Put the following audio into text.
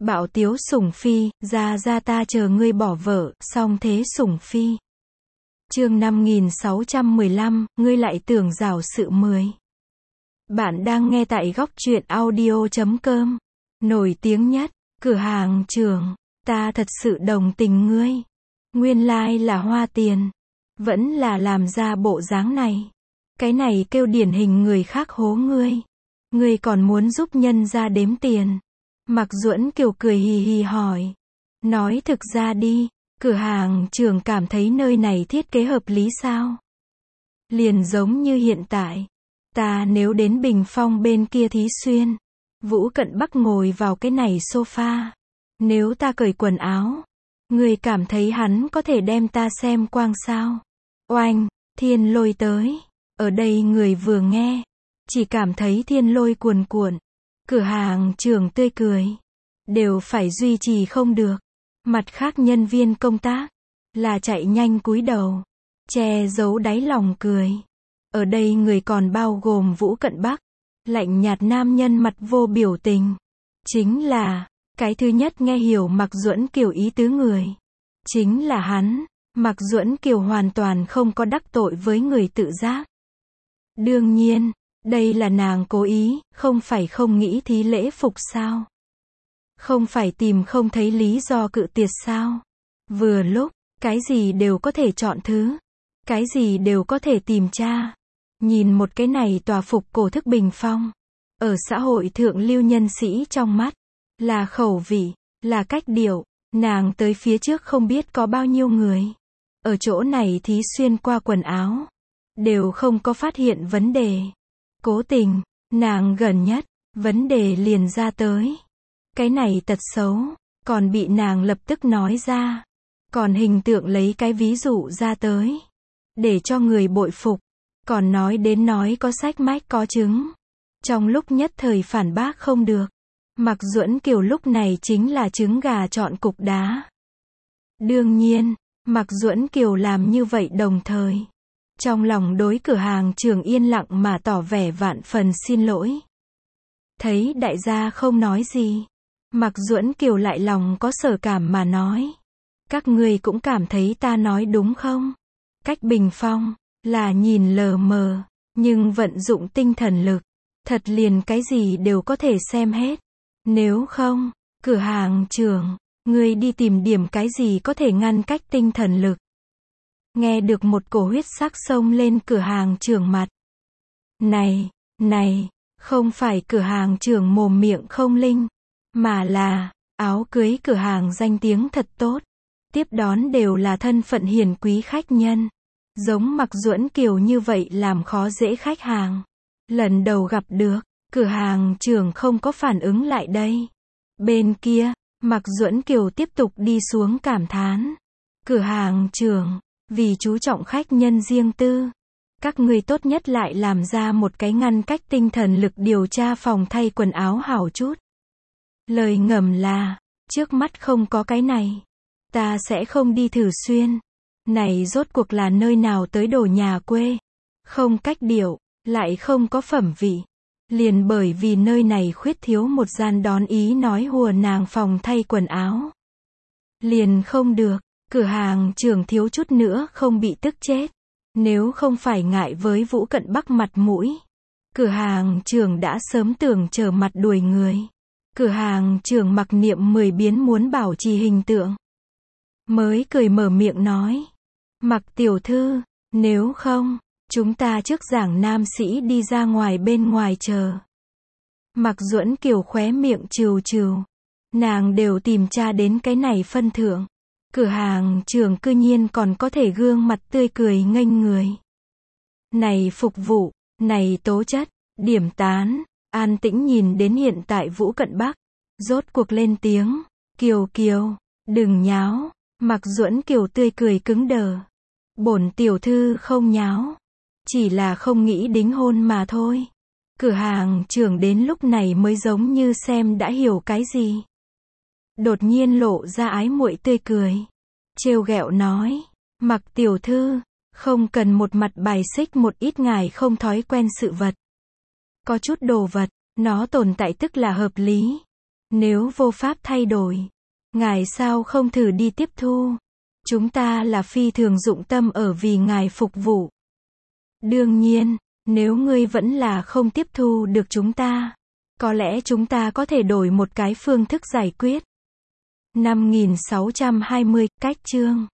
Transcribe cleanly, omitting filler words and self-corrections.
Bảo Tiếu Sủng Phi, ra ta chờ ngươi bỏ vợ, song thế Sủng Phi. Chương 5615, ngươi lại tưởng giảo sự 10. Bạn đang nghe tại góc truyện audio.com. Nổi tiếng nhất, cửa hàng trưởng, ta thật sự đồng tình ngươi. Nguyên lai là hoa tiền. Vẫn là làm ra bộ dáng này. Cái này kêu điển hình người khác hố ngươi. Ngươi còn muốn giúp nhân ra đếm tiền. Mạc Duẫn Kiều cười hì hì hỏi. Nói thực ra đi, cửa hàng trưởng cảm thấy nơi này thiết kế hợp lý sao? Liền giống như hiện tại. Ta nếu đến Bình Phong bên kia Thí Xuyên. Vũ Cận Bắc ngồi vào cái này sofa. Nếu ta cởi quần áo. Người cảm thấy hắn có thể đem ta xem quang sao? Oanh, thiên lôi tới. Ở đây người vừa nghe. Chỉ cảm thấy thiên lôi cuồn cuộn. Cửa hàng trưởng tươi cười. Đều phải duy trì không được. Mặt khác nhân viên công tác. Là chạy nhanh cúi đầu. Che giấu đáy lòng cười. Ở đây người còn bao gồm Vũ Cận Bắc. Lạnh nhạt nam nhân mặt vô biểu tình. Chính là, cái thứ nhất nghe hiểu Mạc Duẫn Kiều ý tứ người. Chính là hắn. Mạc Duẫn Kiều hoàn toàn không có đắc tội với người tự giác. Đương nhiên, đây là nàng cố ý, không phải không nghĩ thí lễ phục sao? Không phải tìm không thấy lý do cự tuyệt sao? Vừa lúc, cái gì đều có thể chọn thứ. Cái gì đều có thể tìm tra. Nhìn một cái này tòa phục cổ thức Bình Phong. Ở xã hội thượng lưu nhân sĩ trong mắt. Là khẩu vị, là cách điệu. Nàng tới phía trước không biết có bao nhiêu người. Ở chỗ này thí xuyên qua quần áo. Đều không có phát hiện vấn đề. Cố tình, nàng gần nhất, vấn đề liền ra tới. Cái này tật xấu, còn bị nàng lập tức nói ra. Còn hình tượng lấy cái ví dụ ra tới. Để cho người bội phục. Còn nói có sách mách có chứng. Trong lúc nhất thời phản bác không được. Mạc Duẫn Kiều lúc này chính là trứng gà chọn cục đá. Đương nhiên, Mạc Duẫn Kiều làm như vậy đồng thời. Trong lòng đối cửa hàng trưởng yên lặng mà tỏ vẻ vạn phần xin lỗi. Thấy đại gia không nói gì. Mạc Duẫn Kiều lại lòng có sở cảm mà nói. Các ngươi cũng cảm thấy ta nói đúng không? Cách Bình Phong, là nhìn lờ mờ, nhưng vận dụng tinh thần lực. Thật liền cái gì đều có thể xem hết. Nếu không, cửa hàng trưởng, ngươi đi tìm điểm cái gì có thể ngăn cách tinh thần lực. Nghe được một cổ huyết sắc xông lên cửa hàng trưởng mặt. Này, không phải cửa hàng trưởng mồm miệng không linh, mà là, áo cưới cửa hàng danh tiếng thật tốt. Tiếp đón đều là thân phận hiền quý khách nhân. Giống Mạc Duẫn Kiều như vậy làm khó dễ khách hàng. Lần đầu gặp được, cửa hàng trưởng không có phản ứng lại đây. Bên kia, Mạc Duẫn Kiều tiếp tục đi xuống cảm thán. Cửa hàng trưởng, vì chú trọng khách nhân riêng tư. Các ngươi tốt nhất lại làm ra một cái ngăn cách tinh thần lực điều tra phòng thay quần áo hảo chút. Lời ngầm là, trước mắt không có cái này. Ta sẽ không đi Thử Xuyên. Này rốt cuộc là nơi nào tới đồ nhà quê. Không cách điệu, lại không có phẩm vị. Liền bởi vì nơi này khuyết thiếu một gian đón ý nói hùa nàng phòng thay quần áo. Liền không được, cửa hàng trưởng thiếu chút nữa không bị tức chết. Nếu không phải ngại với Vũ Cận Bắc mặt mũi. Cửa hàng trưởng đã sớm tưởng trở mặt đuổi người. Cửa hàng trưởng mặc niệm 10 biến muốn bảo trì hình tượng. Mới cười mở miệng nói. Mạc tiểu thư, nếu không, chúng ta trước giảng nam sĩ đi ra ngoài bên ngoài chờ. Mạc Duẫn Kiều khóe miệng trừ trừ. Nàng đều tìm tra đến cái này phân thượng. Cửa hàng trưởng cư nhiên còn có thể gương mặt tươi cười nghênh người. Này phục vụ, này tố chất, điểm tán, an tĩnh nhìn đến hiện tại Vũ Cận Bắc. Rốt cuộc lên tiếng. Kiều, đừng nháo. Mạc Duẫn Kiều tươi cười cứng đờ. Bổn tiểu thư không nháo. Chỉ là không nghĩ đính hôn mà thôi. Cửa hàng trưởng đến lúc này mới giống như xem đã hiểu cái gì. Đột nhiên lộ ra ái muội tươi cười. Trêu ghẹo nói. Mạc tiểu thư, không cần một mặt bài xích một ít ngài không thói quen sự vật. Có chút đồ vật, nó tồn tại tức là hợp lý. Nếu vô pháp thay đổi, Ngài sao không thử đi tiếp thu? Chúng ta là phi thường dụng tâm ở vì Ngài phục vụ. Đương nhiên, nếu ngươi vẫn là không tiếp thu được chúng ta, có lẽ chúng ta có thể đổi một cái phương thức giải quyết. 5620, cách chương